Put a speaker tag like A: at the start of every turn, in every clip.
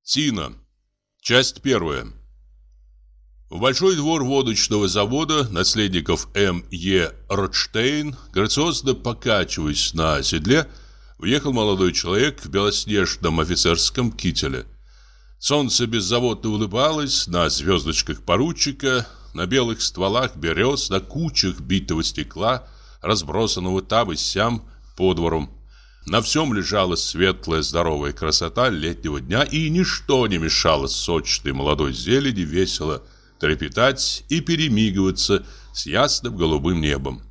A: Тина. Часть первая. В большой двор водочного завода наследников М.Е. Ротштейн, грациозно покачиваясь на седле, въехал молодой человек в белоснежном офицерском кителе. Солнце беззаботно улыбалось на звездочках поручика, на белых стволах берез, на кучах битого стекла, разбросанного там и сям по двору. На всем лежала светлая здоровая красота летнего дня, и ничто не мешало сочной молодой зелени весело трепетать и перемигиваться с ясным голубым небом.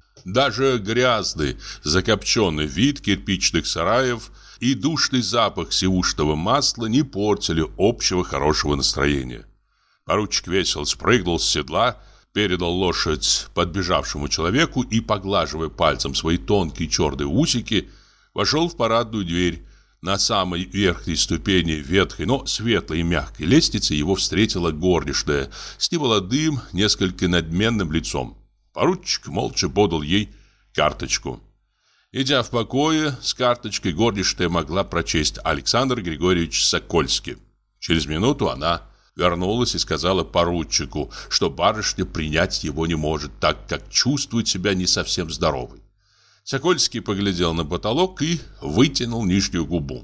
A: Даже грязный, закопченный вид кирпичных сараев и душный запах сивушного масла не портили общего хорошего настроения. Поручик весело спрыгнул с седла, передал лошадь подбежавшему человеку и, поглаживая пальцем свои тонкие черные усики, вошел в парадную дверь. На самой верхней ступени ветхой, но светлой и мягкой лестницы его встретила горничная с немолодым, несколько надменным лицом. Поручик молча подал ей карточку. Идя в покое, с карточкой горничная могла прочесть Александр Григорьевич Сокольский. Через минуту она вернулась и сказала поручику, что барышня принять его не может, так как чувствует себя не совсем здоровой. Сокольский поглядел на потолок и вытянул нижнюю губу.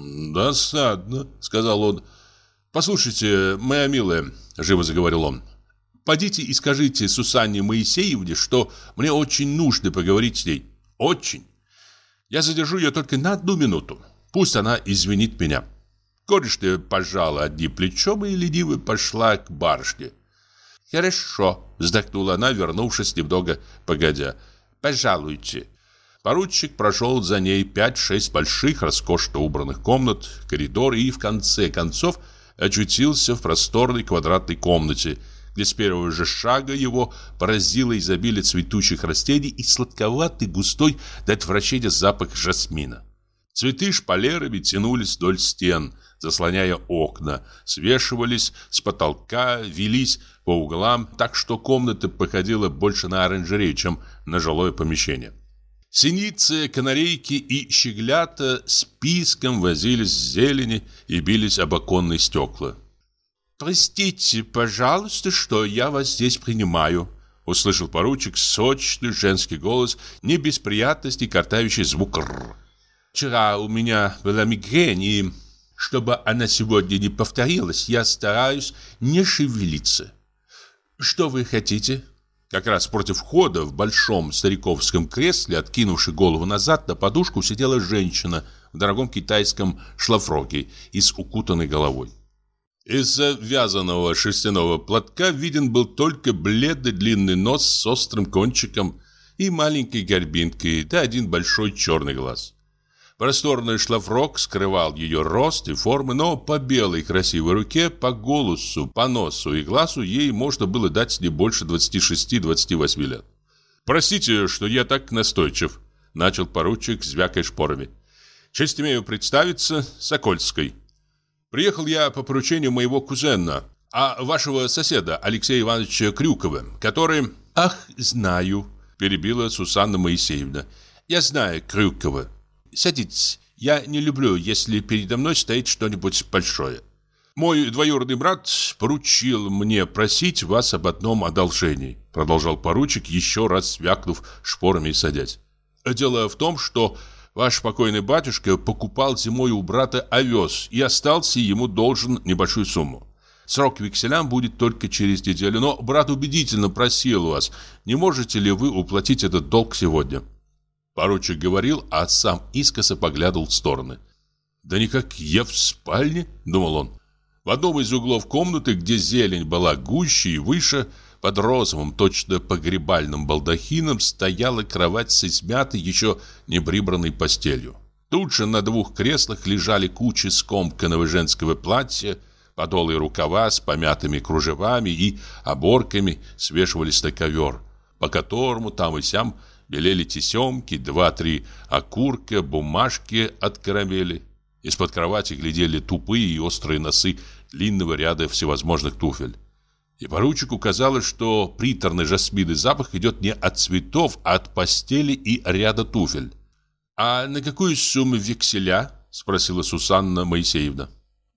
A: «Досадно», — сказал он. «Послушайте, моя милая», — живо заговорил он, — «подите и скажите Сусанне Моисеевне, что мне очень нужно поговорить с ней. Очень. Я задержу ее только на 1 минуту. Пусть она извинит меня». Горничная пожала одним плечом и лениво пошла к барышне. «Хорошо», — вздохнула она, вернувшись немного погодя. «Пожалуйте». Поручик прошел за ней 5-6 больших, роскошно убранных комнат, коридор и, в конце концов, очутился в просторной квадратной комнате, где с первого же шага его поразило изобилие цветущих растений и сладковатый, густой до отвращения запах жасмина. Цветы шпалерами тянулись вдоль стен, заслоняя окна, свешивались с потолка, велись по углам, так что комната походила больше на оранжерею, чем на жилое помещение. Синицы, канарейки и щеглята с писком возились в зелени и бились об оконные стекла. «Простите, пожалуйста, что я вас здесь принимаю», — услышал поручик сочный женский голос, не без приятности картавящий звук «р». «Вчера у меня была мигрень, и, чтобы она сегодня не повторилась, я стараюсь не шевелиться. Что вы хотите?» Как раз против входа в большом стариковском кресле, откинувши голову назад, на подушку сидела женщина в дорогом китайском шлафроке и с укутанной головой. Из-за вязаного шерстяного платка виден был только бледный длинный нос с острым кончиком и маленькой горбинкой, да один большой черный глаз. Просторный шлафрок скрывал ее рост и формы, но по белой красивой руке, по голосу, по носу и глазу ей можно было дать не больше 26-28 лет. «Простите, что я так настойчив», — начал поручик, звякая шпорами. «Честь имею представиться Сокольской. Приехал я по поручению моего кузена, а вашего соседа Алексея Ивановича Крюкова, который...» «Ах, знаю», — перебила Сусанна Моисеевна. «Я знаю Крюкова. Садитесь. Я не люблю, если передо мной стоит что-нибудь большое. Мой двоюродный брат поручил мне просить вас об одном одолжении», продолжал поручик, еще раз свякнув шпорами и садясь. «Дело в том, что ваш покойный батюшка покупал зимой у брата овес и остался ему должен небольшую сумму. Срок векселям будет только через неделю, но брат убедительно просил вас, не можете ли вы уплатить этот долг сегодня?» Поручик говорил, а сам искоса поглядывал в стороны. «Да никак я в спальне», — думал он. В одном из углов комнаты, где зелень была гуще и выше, под розовым, точно погребальным балдахином, стояла кровать с измятой, еще не прибранной постелью. Тут же на 2 креслах лежали кучи скомканного женского платья, подолы и рукава с помятыми кружевами и оборками свешивались на ковер, по которому там и сям белели тесемки, 2-3 окурка, бумажки от карамели. Из-под кровати глядели тупые и острые носы длинного ряда всевозможных туфель. И поручику казалось, что приторный жасминный запах идет не от цветов, а от постели и ряда туфель. «А на какую сумму векселя?» — спросила Сусанна Моисеевна.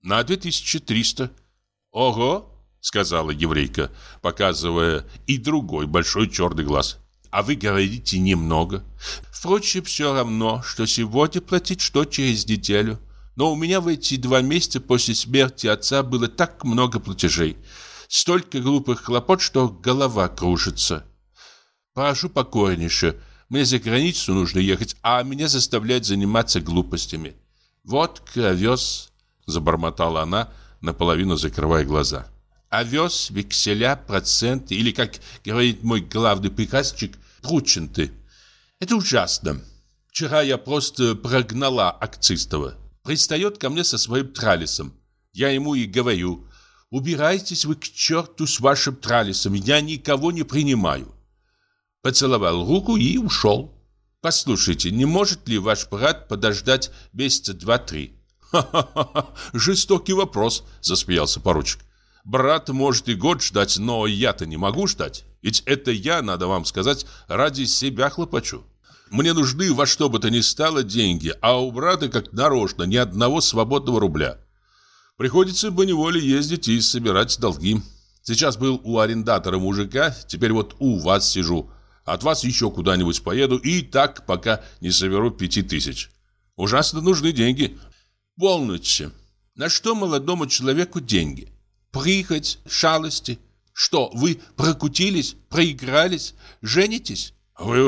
A: На 2300. Ого, сказала еврейка, показывая и другой большой черный глаз. А вы говорите немного. Впрочем, все равно, что сегодня платить, что через неделю. Но у меня в эти 2 месяца после смерти отца было так много платежей. Столько глупых хлопот, что голова кружится. Прошу покорнейше, мне за границу нужно ехать, а меня заставляют заниматься глупостями. Водка, овес, забормотала она, наполовину закрывая глаза. Овес, векселя, проценты, или, как говорит мой главный приказчик, прученты. Это ужасно. Вчера я просто прогнала акцистова. Пристает ко мне со своим тралисом. Я ему и говорю: убирайтесь вы к черту с вашим тралисом, я никого не принимаю. Поцеловал руку и ушел. Послушайте, не может ли ваш брат подождать месяца 2-3? Ха-ха-ха, жестокий вопрос, засмеялся поручик. Брат может и год ждать, но я-то не могу ждать. Ведь это я, надо вам сказать, ради себя хлопочу. Мне нужны во что бы то ни стало деньги, а у брата, как нарочно, ни одного свободного рубля. Приходится поневоле ездить и собирать долги. Сейчас был у арендатора мужика, теперь вот у вас сижу. От вас еще куда-нибудь поеду и так, пока не соберу 5000. Ужасно нужны деньги. Волнуйте, на что молодому человеку деньги? Прихоть, шалости. Что, вы прокутились, проигрались, женитесь? Вы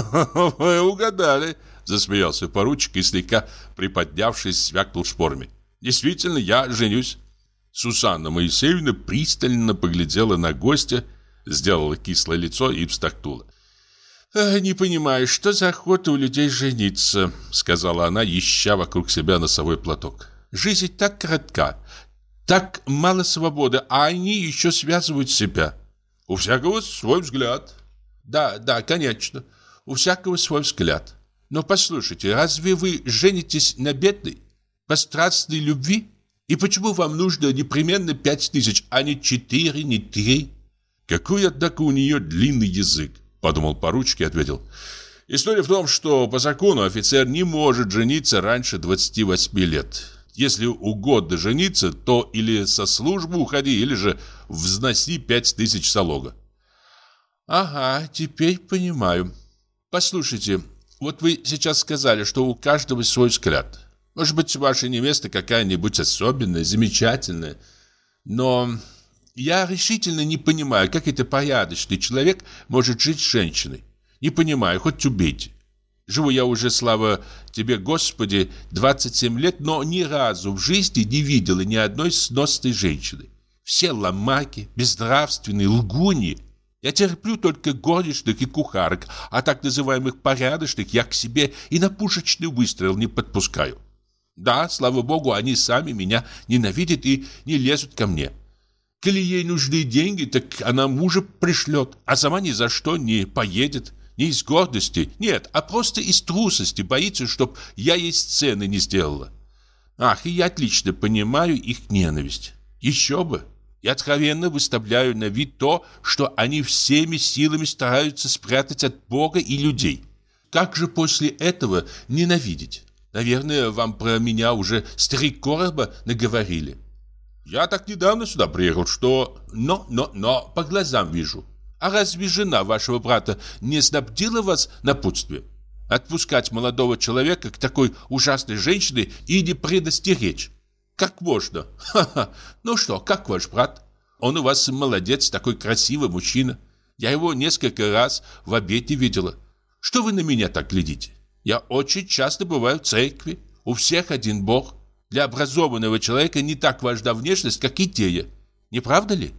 A: угадали, засмеялся поручик и, слегка приподнявшись, свякнул шпорами. Действительно, я женюсь. Сусанна Моисеевна пристально поглядела на гостя, сделала кислое лицо и вздохнула. «Не понимаю, что за охота у людей жениться», — сказала она, ища вокруг себя носовой платок. «Жизнь так коротка, так мало свободы, а они еще связывают себя». «У всякого свой взгляд». «Да, конечно, у всякого свой взгляд. Но послушайте, разве вы женитесь на бедной, по страстной любви? И почему вам нужно непременно 5000, а не 4, не 3?» «Какой, однако, у нее длинный язык», — подумал поручик и ответил. «История в том, что по закону офицер не может жениться раньше 28 лет. Если угодно жениться, то или со службы уходи, или же взноси 5000 залога». «Ага, теперь понимаю. Послушайте, вот вы сейчас сказали, что у каждого свой взгляд. Может быть, ваша невеста какая-нибудь особенная, замечательная. Но я решительно не понимаю, как это порядочный человек может жить с женщиной. Не понимаю, хоть убейте. Живу я уже, слава тебе, Господи, 27 лет, но ни разу в жизни не видела ни одной сносной женщины. Все ломаки, безнравственные, лгуньи. Я терплю только горничных и кухарок, а так называемых порядочных я к себе и на пушечный выстрел не подпускаю. Да, слава богу, они сами меня ненавидят и не лезут ко мне. Коли ей нужны деньги, так она мужа пришлет, а сама ни за что не поедет. Не из гордости, нет, а просто из трусости боится, чтоб я ей сцены не сделала. Ах, и я отлично понимаю их ненависть. Еще бы. Я откровенно выставляю на вид то, что они всеми силами стараются спрятать от Бога и людей. Как же после этого ненавидеть? Наверное, вам про меня уже с 3 короба наговорили. Я так недавно сюда приехал, что... Но, по глазам вижу. А разве жена вашего брата не снабдила вас напутствием? Отпускать молодого человека к такой ужасной женщине и не предостеречь? Как можно? Ха-ха. Ну что, как ваш брат? Он у вас молодец, такой красивый мужчина. Я его несколько раз в обете видела. Что вы на меня так глядите? Я очень часто бываю в церкви. У всех один Бог. Для образованного человека не так важна внешность, как идея. Не правда ли?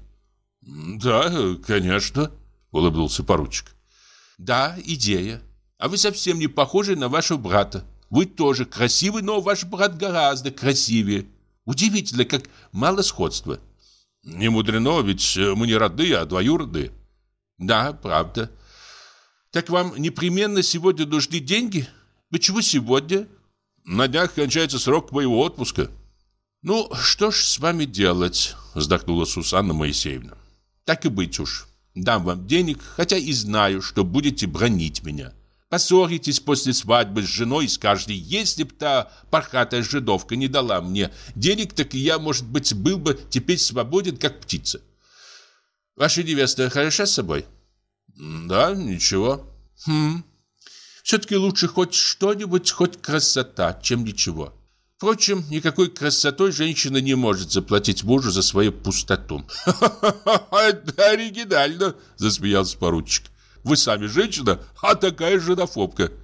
A: Да, конечно, улыбнулся поручик. Да, идея. А вы совсем не похожи на вашего брата. Вы тоже красивый, но ваш брат гораздо красивее. Удивительно, как мало сходства. Не мудрено, ведь мы не родные, а двоюродные. Да, правда. Так вам непременно сегодня нужны деньги? Почему сегодня? На днях кончается срок моего отпуска. Ну, что ж с вами делать, вздохнула Сусанна Моисеевна. Так и быть уж. Дам вам денег, хотя и знаю, что будете бранить меня.
B: Поссоритесь после свадьбы с женой и скажете: если б та пархатая жидовка не дала мне денег, так я, может быть, был бы теперь свободен, как птица. Ваша невеста хороша с собой?
A: Да, ничего.
B: Все-таки лучше хоть что-нибудь, хоть красота, чем ничего. Впрочем, никакой красотой женщина не может заплатить мужу за свою пустоту.
A: Это оригинально, засмеялся поручик. Вы сами женщина, а такая женофобка.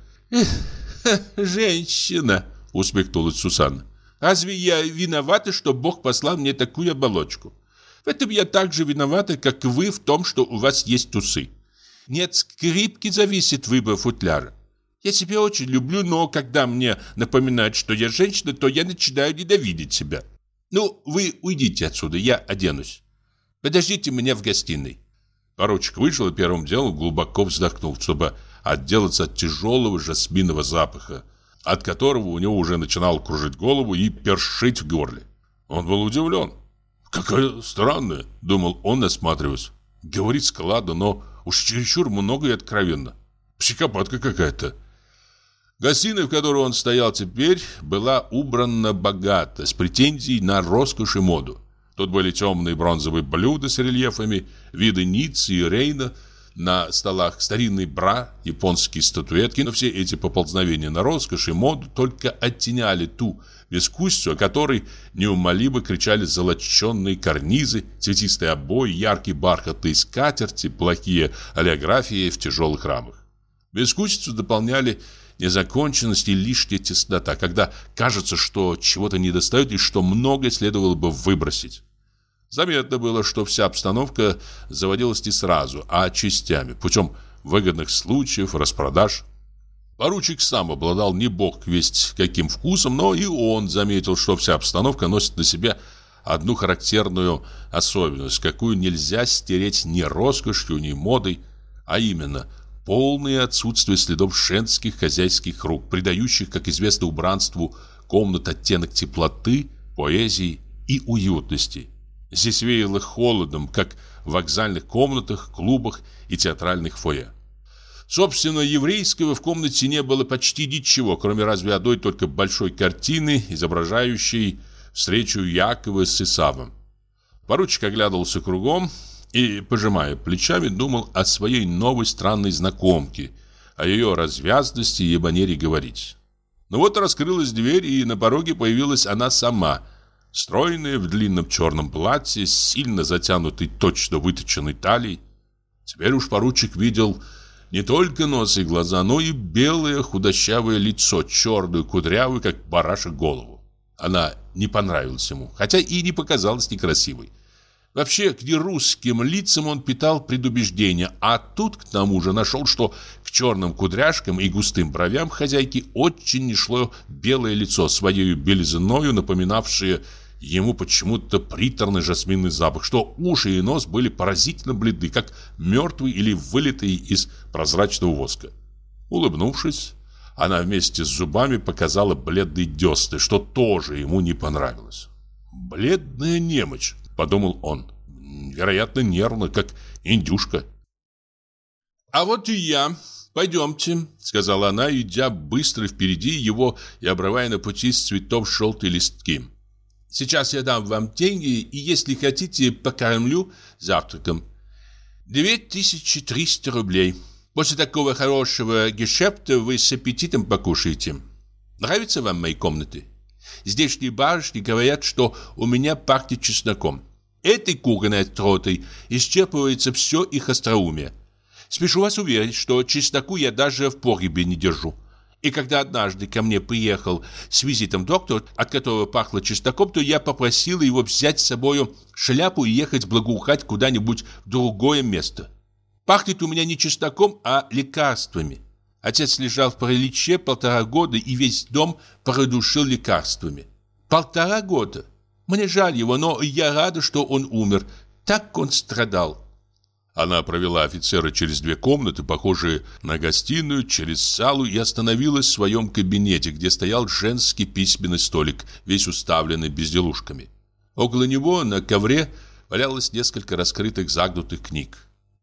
B: Женщина, усмехнулась Сусанна. Разве я виновата, что Бог послал мне такую оболочку? В этом я так же виновата, как и вы в том, что у вас есть усы. Нет скрипки зависит выбор футляра. Я себя очень люблю, но когда мне напоминают, что я женщина, то я начинаю ненавидеть себя. Ну, вы уйдите отсюда, я оденусь. Подождите меня в гостиной.
A: Поручик вышел и первым делом глубоко вздохнул, чтобы отделаться от тяжелого жасминового запаха, от которого у него уже начинал кружить голову и першить в горле. Он был удивлен. «Какая странная», — думал он, осматриваясь. «Говорит складно, но уж чересчур много и откровенно. Психопатка какая-то». Гостиная, в которой он стоял теперь, была убрана богато, с претензией на роскошь и моду. Тут были темные бронзовые блюда с рельефами, виды Ниццы и Рейна, на столах старинные бра, японские статуэтки, но все эти поползновения на роскошь и моду только оттеняли ту безвкусицу, о которой неумолимо кричали золоченые карнизы, цветистые обои, яркие бархатные скатерти, плохие олеографии в тяжелых рамах. Безвкусицу дополняли незаконченность и лишняя теснота, когда кажется, что чего-то недостает и что многое следовало бы выбросить. Заметно было, что вся обстановка заводилась не сразу, а частями, путем выгодных случаев, распродаж. Поручик сам обладал не бог весть каким вкусом, но и он заметил, что вся обстановка носит на себе одну характерную особенность, какую нельзя стереть ни роскошью, ни модой, а именно полное отсутствие следов женских хозяйских рук, придающих, как известно, убранству комнат оттенок теплоты, поэзии и уютности. Здесь веяло холодом, как в вокзальных комнатах, клубах и театральных фойе. Собственно, еврейского в комнате не было почти ничего, кроме разве одной только большой картины, изображающей встречу Якова с Исавом. Поручик оглядывался кругом и, пожимая плечами, думал о своей новой странной знакомке, о ее развязности и манере говорить. Но вот раскрылась дверь, и на пороге появилась она сама, стройная в длинном черном платье, сильно затянутой, точно выточенной талией. Теперь уж поручик видел не только нос и глаза, но и белое худощавое лицо, черную, кудрявую, как барашек, голову. Она не понравилась ему, хотя и не показалась некрасивой. Вообще, к нерусским лицам он питал предубеждение, а тут, к тому же, нашел, что к черным кудряшкам и густым бровям хозяйки очень не шло белое лицо, своей белизною напоминавшее ему почему-то приторный жасминный запах, что уши и нос были поразительно бледны, как мертвые или вылитые из прозрачного воска. Улыбнувшись, она вместе с зубами показала бледные десны, что тоже ему не понравилось. «Бледная немочь», — подумал он, — «вероятно, нервно, как индюшка». «А вот и я. Пойдемте», — сказала она, идя быстро впереди его и обрывая на пути с цветов желтые листки. «Сейчас я дам вам деньги, и, если хотите, покормлю завтраком. 2300 рублей. После такого хорошего гешефта вы с аппетитом покушаете. Нравятся вам мои комнаты? Здешние барышни говорят, что у меня пахнет чесноком. Этой кухонной остротой исчерпывается все их остроумие. Спешу вас уверить, что чесноку я даже в погребе не держу. И когда однажды ко мне приехал с визитом доктор, от которого пахло чесноком, то я попросила его взять с собою шляпу и ехать благоухать куда-нибудь в другое место. Пахнет у меня не чесноком, а лекарствами. Отец лежал в параличе 1,5 года и весь дом продушил лекарствами. 1,5 года. Мне жаль его, но я рада, что он умер. Так он страдал». Она провела офицера через 2 комнаты, похожие на гостиную, через залу, и остановилась в своем кабинете, где стоял женский письменный столик, весь уставленный безделушками. Около него на ковре валялось несколько раскрытых загнутых книг.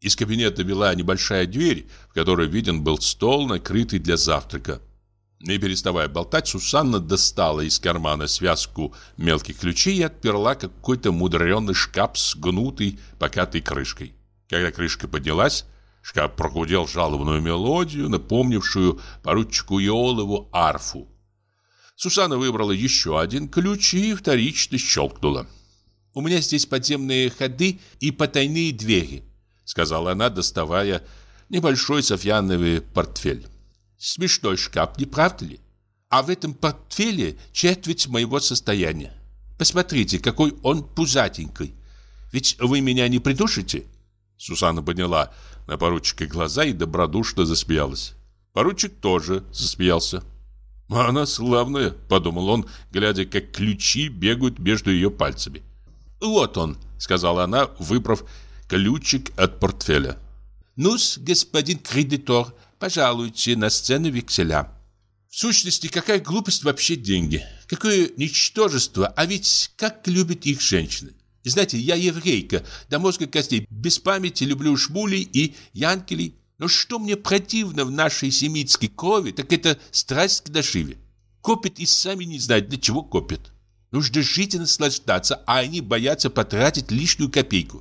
A: Из кабинета вела небольшая дверь, в которой виден был стол, накрытый для завтрака. Не переставая болтать, Сусанна достала из кармана связку мелких ключей и отперла какой-то мудреный шкаф с гнутой, покатой крышкой. Когда крышка поднялась, шкаф прогудел жалобную мелодию, напомнившую поручику Иолову арфу. Сусанна выбрала еще один ключ и вторично щелкнула. «У меня здесь подземные ходы и потайные двери», — сказала она, доставая небольшой софьяновый портфель. «Смешной шкаф, не правда ли? А в этом портфеле четверть моего состояния. Посмотрите, какой он пузатенький. Ведь вы меня не придушите?» Сусанна подняла на поручика глаза и добродушно засмеялась. Поручик тоже засмеялся. «А она славная», — подумал он, глядя, как ключи бегают между ее пальцами. «Вот он», — сказала она, выбрав ключик от портфеля. «Ну-с, господин кредитор, пожалуйте на сцену векселя». В сущности, какая глупость вообще деньги. Какое ничтожество, а ведь как любят их женщины. И знаете, я еврейка, до мозга костей, без памяти люблю шмулей и янкелей. Но что мне противно в нашей семитской крови, так это страсть к наживе. Копят и сами не знают, для чего копят. Нужно жить и наслаждаться, а они боятся потратить лишнюю копейку.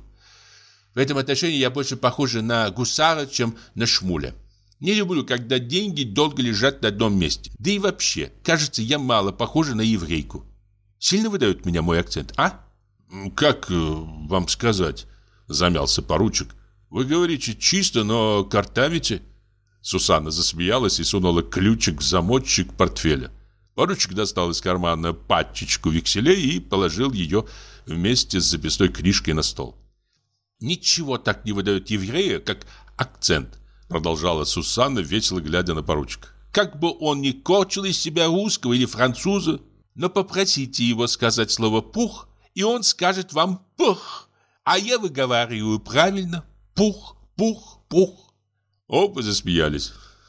A: В этом отношении я больше похожа на гусара, чем на шмуля. Не люблю, когда деньги долго лежат на одном месте. Да и вообще, кажется, я мало похожа на еврейку. Сильно выдает меня мой акцент, а? «Как вам сказать?» – замялся поручик. «Вы говорите чисто, но картавите». Сусанна засмеялась и сунула ключик в замочек портфеля. Поручик достал из кармана пачечку векселей и положил ее вместе с записной книжкой на стол. «Ничего так не выдает еврея, как акцент», – продолжала Сусанна, весело глядя на поручика. «Как бы он ни корчил из себя русского или француза, но попросите его сказать слово «пух», и он скажет вам «пух», а я выговариваю правильно «пух, пух, пух». Оба засмеялись.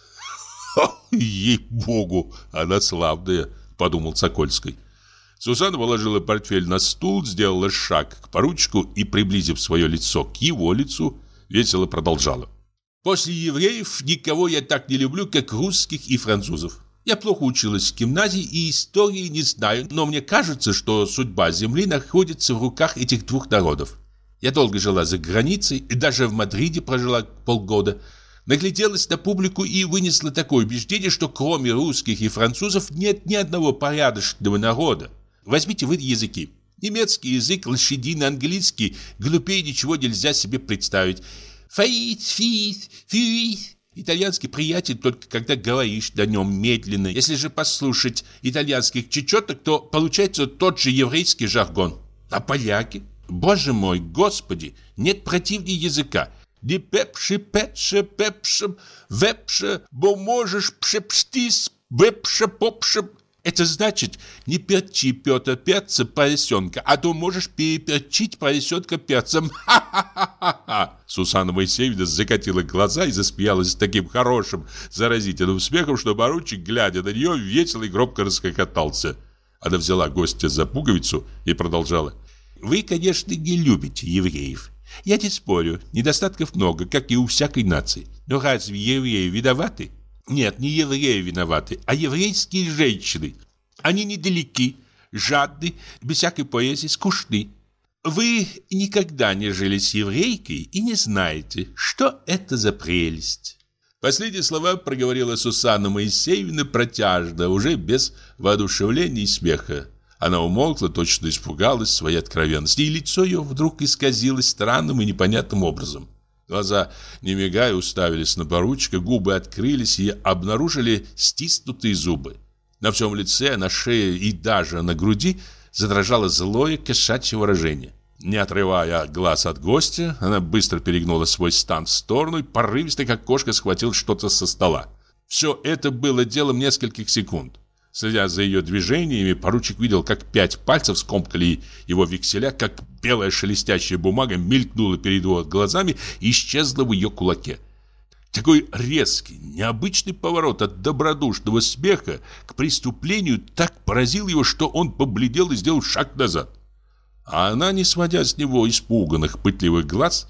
A: «Ей-богу, она славная», — подумал Сокольский. Сусанна положила портфель на стул, сделала шаг к поручику и, приблизив свое лицо к его лицу, весело продолжала. «После евреев никого я так не люблю, как русских и французов. Я плохо училась в гимназии и истории не знаю, но мне кажется, что судьба земли находится в руках этих двух народов. Я долго жила за границей и даже в Мадриде прожила полгода. Нагляделась на публику и вынесла такое убеждение, что кроме русских и французов нет ни одного порядочного народа. Возьмите вы языки. Немецкий язык, лошадиный, английский, глупее ничего нельзя себе представить. Фаит, фит, фюит. Итальянский приятен только когда говоришь на нем медленно. Если же послушать итальянских чечеток, то получается тот же еврейский жаргон. А поляки? Боже мой, Господи, нет противнее языка. Не пепши, петше, пепшем, вепше, бо можешь пшепштис, вепше, попшем. Это значит, не перчи, Петр, перца поросенка, а то можешь переперчить поросенка перцем. Ха-ха-ха-ха-ха! Сусанна Моисеевна закатила глаза и засмеялась с таким хорошим, заразительным смехом, что поручик, глядя на нее, весело и громко расхохотался. Она взяла гостя за пуговицу и продолжала. «Вы, конечно, не любите евреев. Я не спорю, недостатков много, как и у всякой нации. Но разве евреи виноваты? Нет, не евреи виноваты, а еврейские женщины. Они недалеки, жадны, без всякой поэзии, скучны. Вы никогда не жили с еврейкой и не знаете, что это за прелесть». Последние слова проговорила Сусанна Моисеевна протяжно, уже без воодушевления и смеха. Она умолкла, точно испугалась своей откровенности, и лицо ее вдруг исказилось странным и непонятным образом. Глаза, не мигая, уставились на поручика, губы открылись и обнаружили стиснутые зубы. На всем лице, на шее и даже на груди задрожало злое кошачье выражение. Не отрывая глаз от гостя, она быстро перегнула свой стан в сторону и порывисто, как кошка, схватила что-то со стола. Все это было делом нескольких секунд. Следя за ее движениями, поручик видел, как 5 пальцев скомкали его векселя, как белая шелестящая бумага мелькнула перед его глазами и исчезла в ее кулаке. Такой резкий, необычный поворот от добродушного смеха к преступлению так поразил его, что он побледнел и сделал шаг назад. А она, не сводя с него испуганных, пытливых глаз,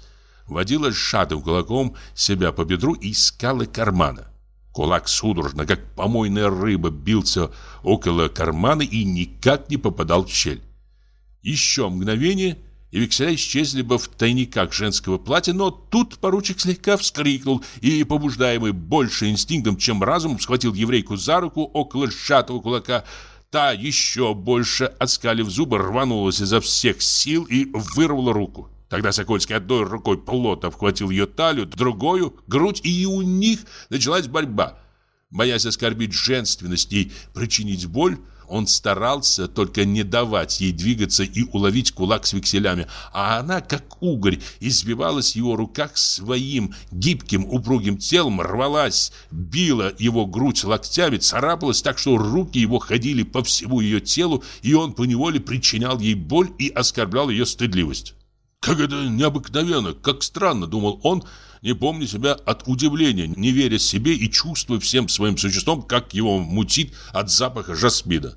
A: водила сжатым кулаком себя по бедру и искала кармана. Кулак судорожно, как помойная рыба, бился около кармана и никак не попадал в щель. Еще мгновение, и векселя исчезли бы в тайниках женского платья, но тут поручик слегка вскрикнул и, побуждаемый больше инстинктом, чем разумом, схватил еврейку за руку около сжатого кулака. Та, еще больше оскалив зубы, рванулась изо всех сил и вырвала руку. Тогда Сокольский одной рукой плотно обхватил ее талию, другую — грудь, и у них началась борьба. Боясь оскорбить женственность и причинить боль, он старался только не давать ей двигаться и уловить кулак с векселями, а она, как угорь, избивалась в его руках своим гибким упругим телом, рвалась, била его грудь локтями, царапалась так, что руки его ходили по всему ее телу, и он поневоле причинял ей боль и оскорблял ее стыдливость. «Как это необыкновенно, как странно», — думал он, не помня себя от удивления, не веря себе и чувствуя всем своим существом, как его мутит от запаха жасмина.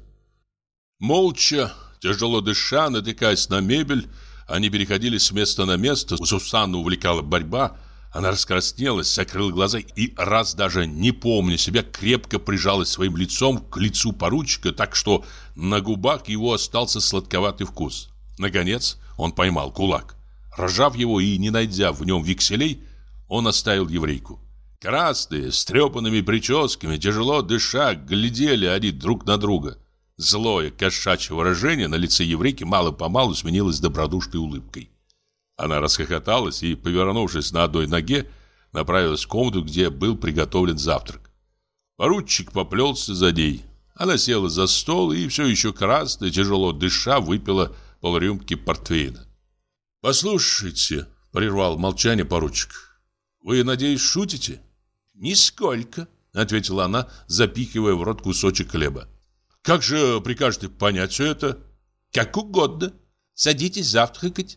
A: Молча, тяжело дыша, натыкаясь на мебель, они переходили с места на место. Сусанну увлекала борьба. Она раскраснелась, закрыла глаза и, раз даже не помня себя, крепко прижалась своим лицом к лицу поручика, так что на губах его остался сладковатый вкус. Наконец он поймал кулак. Разжав его и не найдя в нем векселей, он оставил еврейку. Красные, с трепанными прическами, тяжело дыша, глядели они друг на друга. Злое кошачье выражение на лице еврейки мало-помалу сменилось добродушной улыбкой. Она расхохоталась и, повернувшись на одной ноге, направилась в комнату, где был приготовлен завтрак. Поручик поплелся за ней. Она села за стол и, все еще красная, тяжело дыша, выпила полрюмки портвейна. «Послушайте», — прервал молчание поручик, — «вы, надеюсь, шутите?» «Нисколько», — ответила она, запихивая в рот кусочек хлеба. «Как же прикажете понять все это?» «Как угодно. Садитесь завтракать».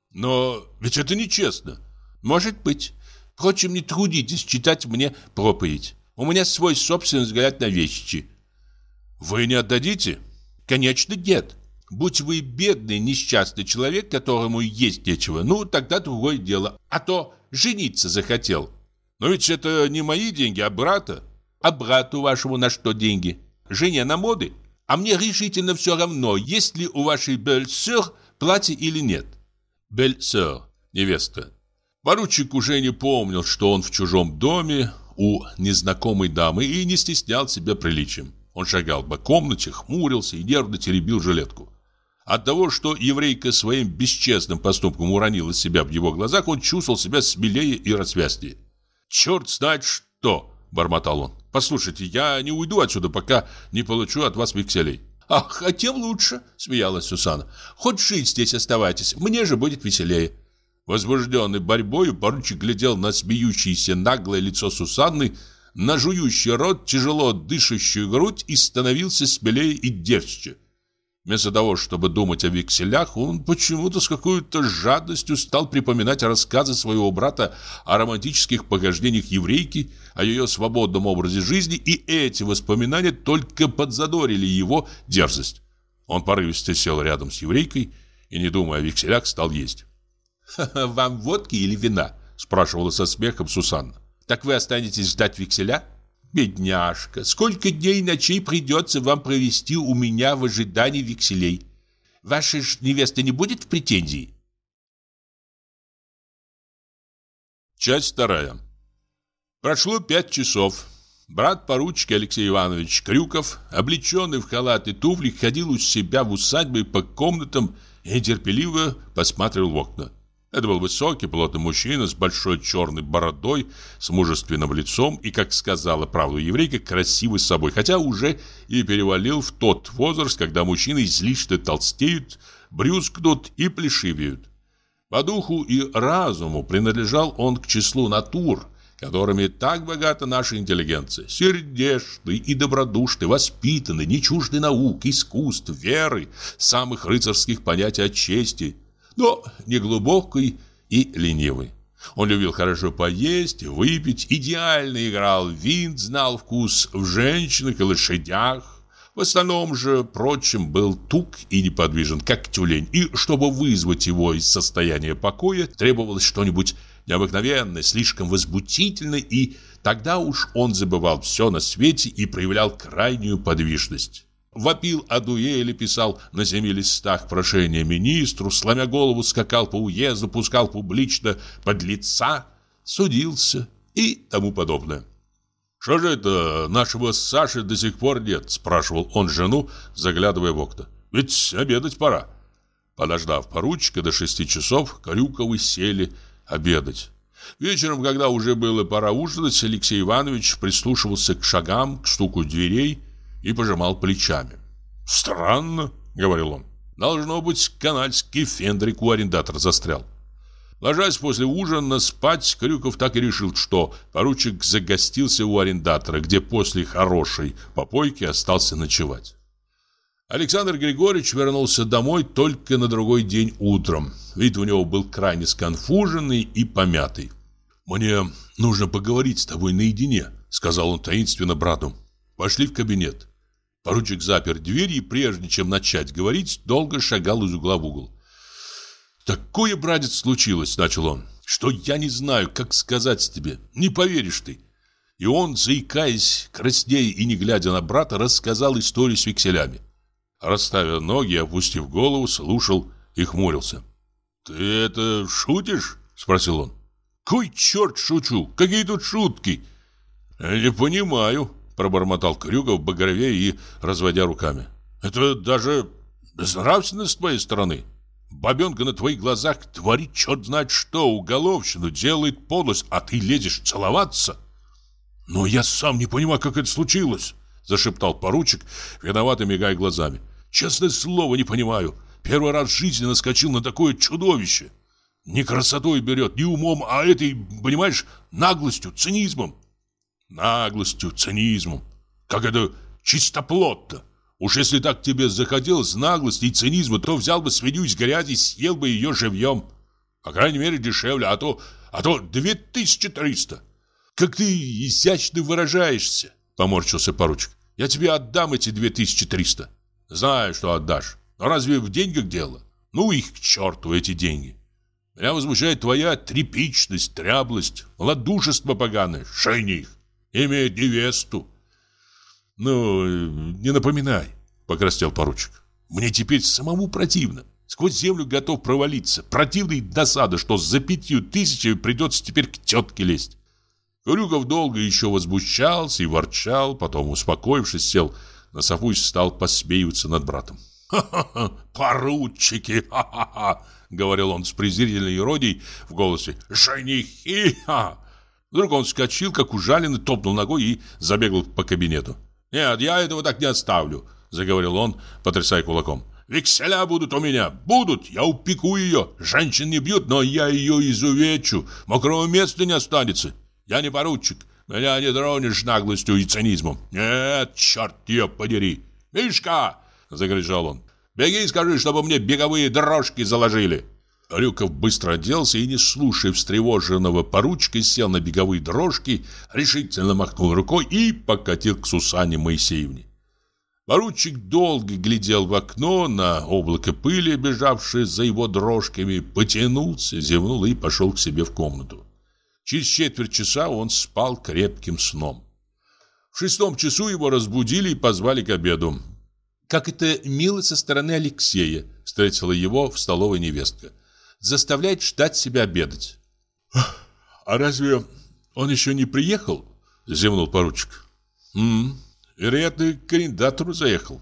A: «Но ведь это нечестно». «Может быть. Впрочем, не трудитесь читать мне проповедь. У меня свой собственный взгляд на вещи». «Вы не отдадите?» «Конечно, нет. Будь вы бедный, несчастный человек, которому есть нечего, ну, тогда другое дело. А то жениться захотел». «Но ведь это не мои деньги, а брата». «А брату вашему на что деньги? Жене на моды? А мне решительно все равно, есть ли у вашей бelle-сœur платье или нет». Бelle-сœur, невеста. Поручик уже не помнил, что он в чужом доме у незнакомой дамы и не стеснял себя приличием. Он шагал по комнате, хмурился и нервно теребил жилетку. От того, что еврейка своим бесчестным поступком уронила себя в его глазах, он чувствовал себя смелее и развязнее. «Черт знает что!» – бормотал он. «Послушайте, я не уйду отсюда, пока не получу от вас векселей». «Ах, а тем лучше», — смеялась Сусанна. «Хоть жить здесь оставайтесь, мне же будет веселее». Возбужденный борьбой, поручик глядел на смеющееся наглое лицо Сусанны, на жующий рот, тяжело дышащую грудь и становился смелее и дерзче. Вместо того, чтобы думать о векселях, он почему-то с какой-то жадностью стал припоминать рассказы своего брата о романтических похождениях еврейки, о ее свободном образе жизни, и эти воспоминания только подзадорили его дерзость. Он порывисто сел рядом с еврейкой и, не думая о векселях, стал есть. «Вам водки или вина?» – спрашивала со смехом Сусанна. «Так вы останетесь ждать векселя?» «Бедняжка, сколько дней и ночей придется вам провести у меня в ожидании векселей? Ваша ж невеста не будет в претензии?» Часть вторая. Прошло 5 часов. Брат поручика Алексей Иванович Крюков, облеченный в халат и туфли, ходил у себя в усадьбе по комнатам и терпеливо посматривал в окна. Это был высокий, плотный мужчина с большой черной бородой, с мужественным лицом и, как сказала правду еврейка, красивый с собой, хотя уже и перевалил в тот возраст, когда мужчины излишне толстеют, брюзгнут и плешивеют. По духу и разуму принадлежал он к числу натур, которыми так богата наша интеллигенция. Сердечный и добродушный, воспитанный, не чуждый наук, искусств, веры, самых рыцарских понятий о чести, но не глубокий и ленивый. Он любил хорошо поесть, выпить, идеально играл в винт, знал вкус в женщинах и лошадях. В остальном же, впрочем, был туг и неподвижен, как тюлень, и чтобы вызвать его из состояния покоя, требовалось что-нибудь необыкновенной, слишком возбудительной, и тогда уж он забывал все на свете и проявлял крайнюю подвижность. Вопил о дуэли, писал на 7 листах прошение министру, сломя голову, скакал по уезду, пускал публично подлеца, судился и тому подобное. «Что же это, нашего Саши до сих пор нет?» – спрашивал он жену, заглядывая в окна. «Ведь обедать пора». Подождав поручика до 6 часов, Крюковы сели обедать. Вечером, когда уже было пора ужинать, Алексей Иванович прислушивался к шагам, к стуку дверей и пожимал плечами. «Странно», — говорил он. «Должно быть, канальский фендрик у арендатора застрял». Ложась после ужина спать, Крюков так и решил, что поручик загостился у арендатора, где после хорошей попойки остался ночевать. Александр Григорьевич вернулся домой только на другой день утром. Вид у него был крайне сконфуженный и помятый. «Мне нужно поговорить с тобой наедине», — сказал он таинственно брату. «Пошли в кабинет». Поручик запер дверь и, прежде чем начать говорить, долго шагал из угла в угол. «Такое, братец, случилось», — начал он, — «что я не знаю, как сказать тебе. Не поверишь ты». И он, заикаясь, краснея и не глядя на брата, рассказал историю с векселями. Расставив ноги, опустив голову, слушал и хмурился. «Ты это шутишь?» — спросил он. «Кой черт шучу? Какие тут шутки?» «Не понимаю», — пробормотал Крюков, багровея и разводя руками. «Это даже безнравственно с твоей стороны. Бабенка на твоих глазах творит черт знает что, уголовщину, делает подлость, а ты лезешь целоваться». «Но я сам не понимаю, как это случилось», — зашептал поручик, виновато мигая глазами. «Честное слово, не понимаю. Первый раз в жизни наскочил на такое чудовище. Не красотой берет, не умом, а этой, понимаешь, наглостью, цинизмом». «Наглостью, цинизмом. Как это чистоплотно. Уж если так тебе захотелось наглости и цинизма, то взял бы свинью из грязи и съел бы ее живьем. По крайней мере, дешевле, а то 2300. «Как ты изящно выражаешься», — поморщился поручик. «Я тебе отдам эти 2300. Знаю, что отдашь. Но разве в деньгах дело? Ну их к черту, эти деньги. Меня возмущает твоя тряпичность, дряблость, малодушество поганое, жених. Имеет невесту». «Ну, не напоминай», — покраснел поручик. «Мне теперь самому противно. Сквозь землю готов провалиться. Противно и досада, что за 5000 придется теперь к тетке лезть». Крюков долго еще возмущался и ворчал, потом, успокоившись, сел на софу и стал посмеиваться над братом. «Ха-ха-ха, поручики, ха-ха-ха», — говорил он с презрительной иронией в голосе. «Женихи, ха!» Вдруг он вскочил, как ужаленный, топнул ногой и забегал по кабинету. «Нет, я этого так не оставлю», — заговорил он, потрясая кулаком. «Векселя будут у меня, будут, я упеку ее. Женщин не бьют, но я ее изувечу, мокрого места не останется. Я не поручик, меня не тронешь наглостью и цинизмом. Нет, черт ее подери. Мишка!» — закричал он. «Беги и скажи, чтобы мне беговые дорожки заложили». Крюков быстро оделся и, не слушая встревоженного поручика, сел на беговые дорожки, решительно махнул рукой и покатил к Сусанне Моисеевне. Поручик долго глядел в окно на облако пыли, бежавшее за его дрожками, потянулся, зевнул и пошел к себе в комнату. Через четверть часа он спал крепким сном. В 6 часу его разбудили и позвали к обеду. «Как это мило со стороны Алексея», — встретила его в столовой невестка. «Заставляет ждать себя обедать». «А разве он еще не приехал?» — зевнул поручик. Вероятно, к арендатору заехал».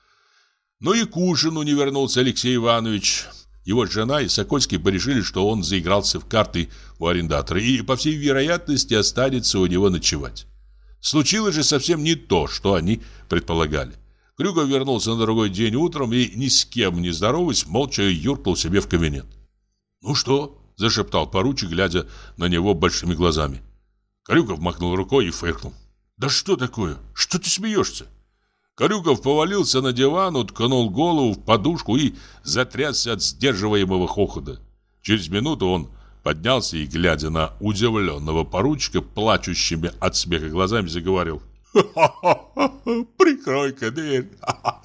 A: Но и к ужину не вернулся Алексей Иванович. Его жена и Сокольский порешили, что он заигрался в карты у арендатора и, по всей вероятности, останется у него ночевать. Случилось же совсем не то, что они предполагали. Крюков вернулся на другой день утром и, ни с кем не здороваясь, молча юркнул себе в кабинет. «Ну что?» – зашептал поручик, глядя на него большими глазами. Крюков махнул рукой и фыркнул. «Да что такое? Что ты смеешься?» Крюков повалился на диван, уткнул голову в подушку и затрясся от сдерживаемого хохота. Через минуту он поднялся и, глядя на удивленного поручика, плачущими от смеха глазами, заговорил. «Ха-ха-ха! Прикрой-ка дверь! Ха-ха!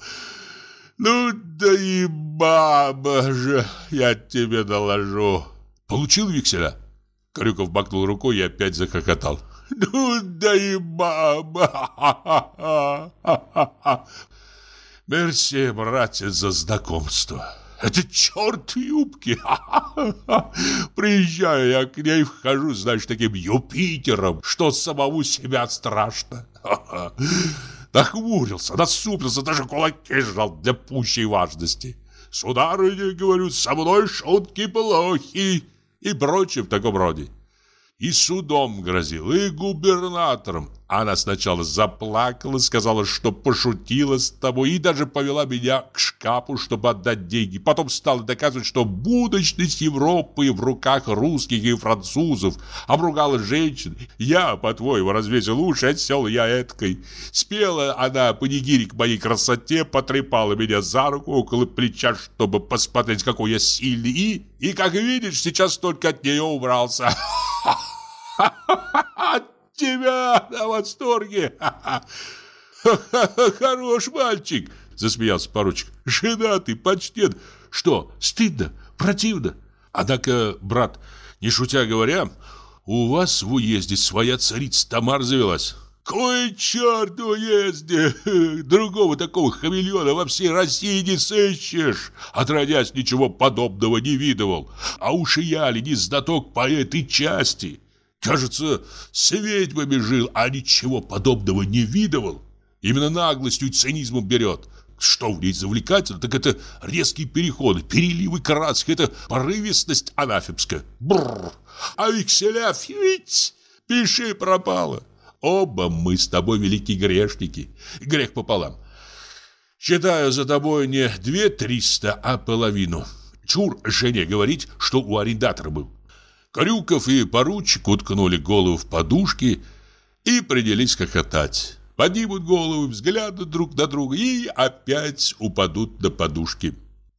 A: Ну да и баба же, я тебе доложу!» «Получил векселя?» Крюков махнул рукой и опять захохотал. «Ну да и мама! Мерси, братец, за знакомство. Это черт юбки! Приезжаю я к ней, вхожу, знаешь, таким Юпитером, что самому себя страшно. Нахмурился, насупился, даже кулаки сжал для пущей важности. Сударыня, говорю, со мной шутки плохи и прочее в таком роде. И судом грозил, и губернатором. Она сначала заплакала, сказала, что пошутила с тобой, и даже повела меня к шкафу, чтобы отдать деньги. Потом стала доказывать, что будущность Европы в руках русских и французов. Обругала женщин. Я, по-твоему, развесил уши, отсел я эткой. Спела она панигирик моей красоте, потрепала меня за руку около плеча, чтобы посмотреть, какой я сильный. И как видишь, сейчас только от нее убрался. От тебя на восторге. Хорош мальчик, засмеялся поручик. Женатый, почтен. Что, стыдно, противно? Однако, брат, не шутя говоря, у вас в уезде своя царица Тамара завелась. Кой черт в уезде! Другого такого хамелеона во всей России не сыщешь. Отродясь, ничего подобного не видывал. А уж и я ли не знаток по этой части. Кажется, с ведьмами жил, а ничего подобного не видывал. Именно наглостью и цинизмом берет. Что в ней завлекательно, так это резкие переходы, переливы красок, это порывистость анафемская. Бррр. А векселя, фить, пиши пропало. Оба мы с тобой великие грешники. Грех пополам. Считаю за тобой не 2300, а половину. Чур жене говорить, что у арендатора был. Крюков и поручик уткнули голову в подушки и принялись хохотать. Поднимут головы, взгляды друг на друга и опять упадут на подушки.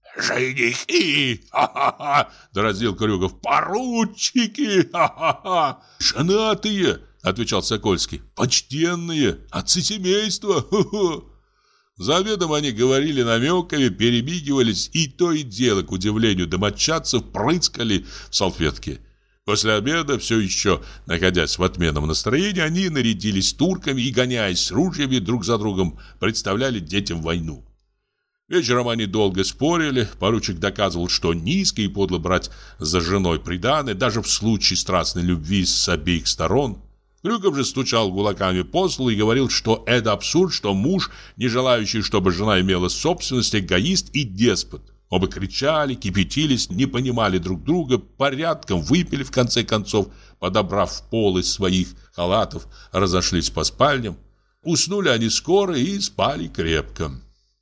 A: «Женихи! Ха-ха-ха!» — дразнил Крюков. «Поручики! Ха-ха-ха!» «Женатые!» — отвечал Сокольский. «Почтенные! Отцы семейства! Ха-ха!» Заведомо они говорили намеками, перемигивались и то и дело, к удивлению домочадцев, прыскали в салфетки. После обеда, все еще находясь в отменном настроении, они нарядились турками и, гоняясь с ружьями друг за другом, представляли детям войну. Вечером они долго спорили, поручик доказывал, что низко и подло брать за женой приданое, даже в случае страстной любви с обеих сторон. Крюков же стучал кулаками по столу и говорил, что это абсурд, что муж, не желающий, чтобы жена имела собственность, эгоист и деспот. Оба кричали, кипятились, не понимали друг друга, порядком выпили в конце концов, подобрав полы своих халатов, разошлись по спальням. Уснули они скоро и спали крепко.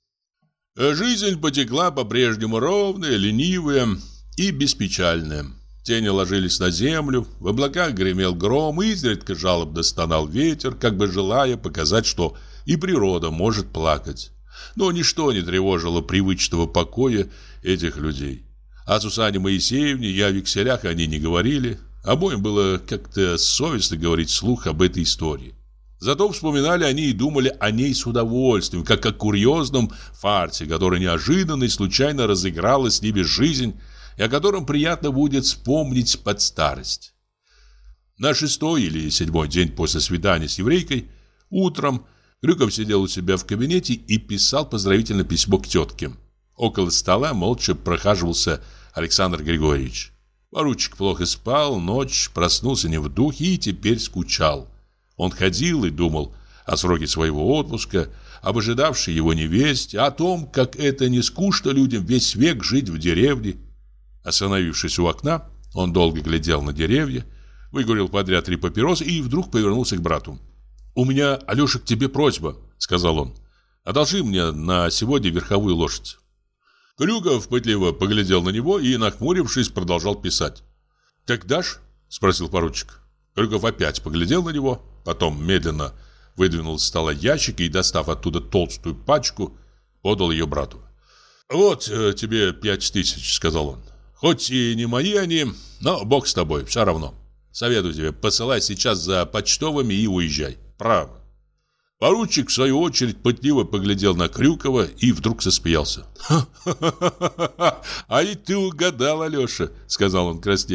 A: Жизнь потекла по-прежнему ровная, ленивая и беспечальная. Тени ложились на землю, в облаках гремел гром, изредка жалобно стонал ветер, как бы желая показать, что и природа может плакать. Но ничто не тревожило привычного покоя этих людей. О Сусанне Моисеевне и о векселях они не говорили. Обоим было как-то совестно говорить вслух об этой истории. Зато вспоминали они и думали о ней с удовольствием, как о курьезном фарсе, который неожиданно и случайно разыграла с ними жизнь, и о котором приятно будет вспомнить под старость. На 6-й или 7-й день после свидания с еврейкой утром Крюков сидел у себя в кабинете и писал поздравительное письмо к тетке. Около стола молча прохаживался Александр Григорьевич. Поручик плохо спал, ночь, проснулся не в духе и теперь скучал. Он ходил и думал о сроке своего отпуска, об ожидавшей его невесте, о том, как это не скучно людям весь век жить в деревне. Остановившись у окна, он долго глядел на деревья, выкурил подряд 3 папиросы и вдруг повернулся к брату. «У меня, Алеша, к тебе просьба», — сказал он. «Одолжи мне на сегодня верховую лошадь». Крюков пытливо поглядел на него и, нахмурившись, продолжал писать. «Так дашь?» — спросил поручик. Крюков опять поглядел на него, потом медленно выдвинул из стола ящик и, достав оттуда толстую пачку, подал ее брату. «Вот тебе 5000, — сказал он. «Хоть и не мои они, но бог с тобой, все равно. Советую тебе, посылай сейчас за почтовыми и уезжай. Право». Поручик, в свою очередь, пытливо поглядел на Крюкова и вдруг засмеялся. «Ха-ха-ха! А и ты угадал, Алеша, — сказал он краснея.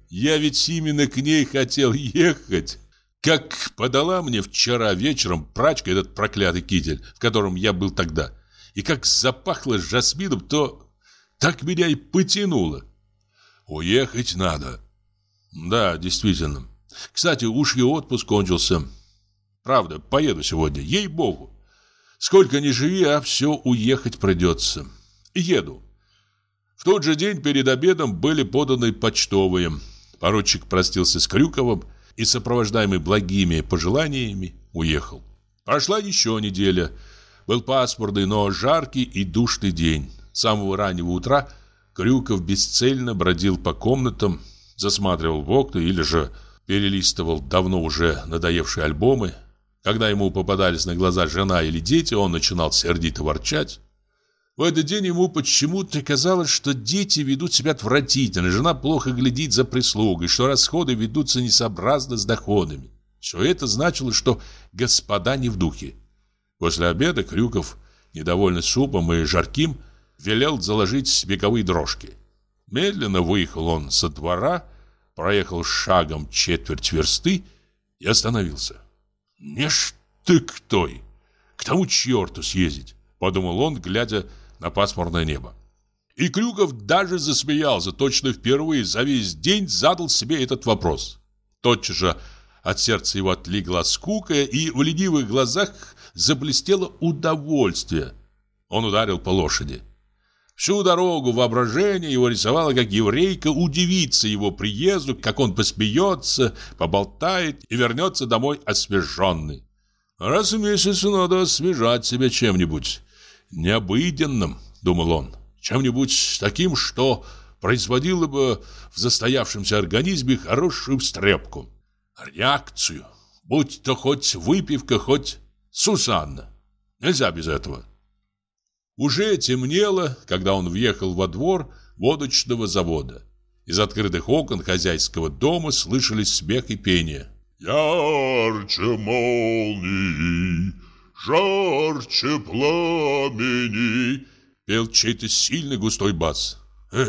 A: Я ведь именно к ней хотел ехать. Как подала мне вчера вечером прачка этот проклятый китель, в котором я был тогда, и как запахло жасмином, то так меня и потянуло. Уехать надо. Да, действительно. Кстати, уж и отпуск кончился. Правда, поеду сегодня, ей-богу. Сколько ни живи, а все уехать придется. Еду. В тот же день перед обедом были поданы почтовые. Поручик простился с Крюковым и, сопровождаемый благими пожеланиями, уехал. Прошла еще неделя. Был пасмурный, но жаркий и душный день. С самого раннего утра Крюков бесцельно бродил по комнатам, засматривал в окна или же перелистывал давно уже надоевшие альбомы. Когда ему попадались на глаза жена или дети, он начинал сердито ворчать. В этот день ему почему-то казалось, что дети ведут себя отвратительно, жена плохо глядит за прислугой, что расходы ведутся несообразно с доходами. Все это значило, что господа не в духе. После обеда Крюков, недовольный супом и жарким, велел заложить беговые дрожки. Медленно выехал он со двора, проехал шагом четверть версты и остановился. «Не ж ты к той, к тому черту съездить», — подумал он, глядя на пасмурное небо. И Крюков даже засмеялся, точно впервые за весь день задал себе этот вопрос. Тотчас же от сердца его отлегла скука, и в ленивых глазах заблестело удовольствие. Он ударил по лошади. Всю дорогу воображение его рисовало, как еврейка удивится его приезду, как он посмеется, поболтает и вернется домой освеженный. Раз в месяц надо освежать себя чем-нибудь необыденным, думал он, чем-нибудь таким, что производило бы в застоявшемся организме хорошую встрепку, реакцию, будь то хоть выпивка, хоть Сусанна. Нельзя без этого. Уже темнело, когда он въехал во двор водочного завода. Из открытых окон хозяйского дома слышались смех и пение. «Ярче молнии, жарче пламени», пел чей-то сильный густой бас.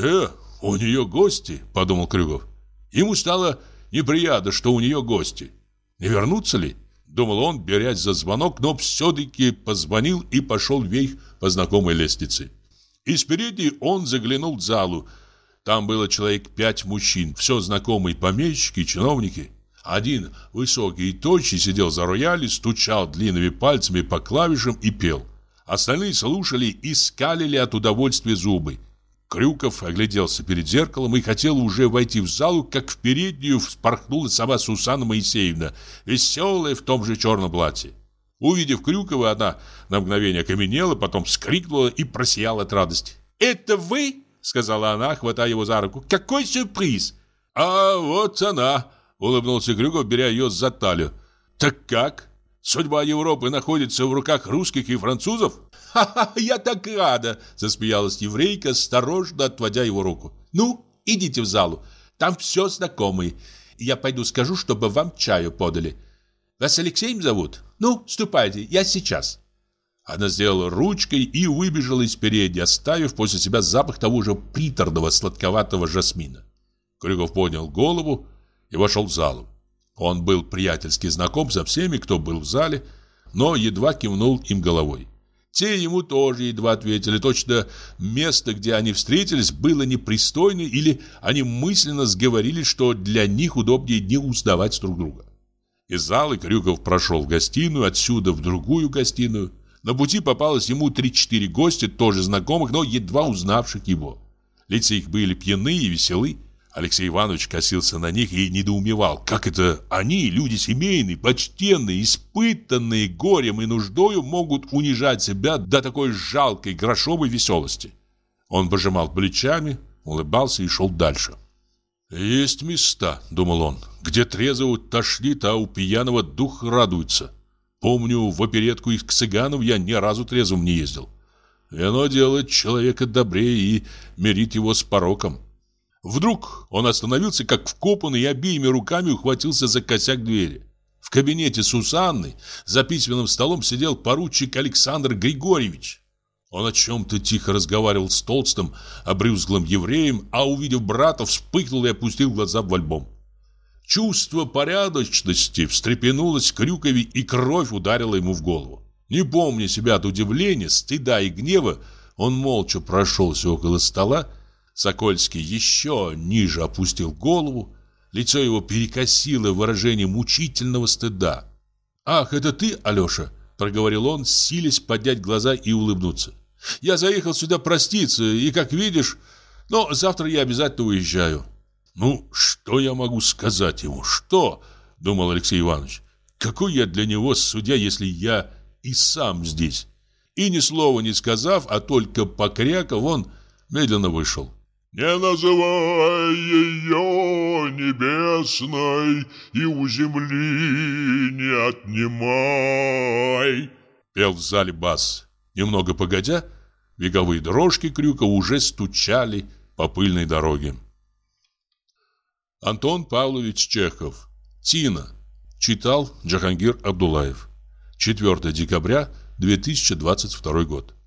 A: У нее гости», — подумал Крюков. Ему стало неприятно, что у нее гости. Не вернутся ли? Думал он, берясь за звонок, но все-таки позвонил и пошел вверх по знакомой лестнице. Из передней он заглянул в залу. Там было человек 5 мужчин, все знакомые помещики и чиновники. Один, высокий и тощий, сидел за роялем, стучал длинными пальцами по клавишам и пел. Остальные слушали и скалили от удовольствия зубы. Крюков огляделся перед зеркалом и хотел уже войти в залу, как в переднюю вспорхнула сама Сусанна Моисеевна, веселая в том же черном платье. Увидев Крюкова, она на мгновение окаменела, потом вскрикнула и просияла от радости. «Это вы?» — сказала она, хватая его за руку. «Какой сюрприз!» «А вот она!» — улыбнулся Крюков, беря ее за талию. «Так как? Судьба Европы находится в руках русских и французов?» «Ха-ха, я так рада!» — засмеялась еврейка, осторожно отводя его руку. «Ну, идите в залу, там все знакомые. Я пойду скажу, чтобы вам чаю подали. Вас Алексеем зовут? Ну, ступайте, я сейчас». Она сделала ручкой и выбежала из передней, оставив после себя запах того же приторного сладковатого жасмина. Крюков поднял голову и вошел в залу. Он был приятельски знаком со всеми, кто был в зале, но едва кивнул им головой. Те ему тоже едва ответили. Точно место, где они встретились, было непристойно, или они мысленно сговорились, что для них удобнее не узнавать друг друга. Из зала Крюков прошел в гостиную, отсюда в другую гостиную. На пути попалось ему 3-4 гостя, тоже знакомых, но едва узнавших его. Лица их были пьяны и веселы. Алексей Иванович косился на них и недоумевал, как это они, люди семейные, почтенные, испытанные горем и нуждою, могут унижать себя до такой жалкой грошовой веселости. Он пожимал плечами, улыбался и шел дальше. «Есть места, — думал он, — где трезвого тошнит, а у пьяного дух радуется. Помню, в оперетку из цыганов я ни разу трезвым не ездил. Вино делает человека добрее и мирит его с пороком». Вдруг он остановился, как вкопанный, и обеими руками ухватился за косяк двери. В кабинете Сусанны за письменным столом сидел поручик Александр Григорьевич. Он о чем-то тихо разговаривал с толстым, обрюзглым евреем, а увидев брата, вспыхнул и опустил глаза в альбом. Чувство порядочности встрепенулось в Крюкове, и кровь ударила ему в голову. Не помня себя от удивления, стыда и гнева, он молча прошелся около стола. Сокольский еще ниже опустил голову. Лицо его перекосило выражение мучительного стыда. «Ах, это ты, Алеша?» – проговорил он, силясь поднять глаза и улыбнуться. «Я заехал сюда проститься, и, как видишь, но завтра я обязательно уезжаю». «Ну, что я могу сказать ему? Что?» – думал Алексей Иванович. «Какой я для него судья, если я и сам здесь?» И ни слова не сказав, а только покрякав, он медленно вышел.
C: «Не называй ее небесной и у земли не отнимай»,
A: пел в зале бас. Немного погодя, беговые дорожки Крюкова уже стучали по пыльной дороге. Антон Павлович Чехов. Тина. Читал Джахангир Абдуллаев. 4 декабря 2022 год.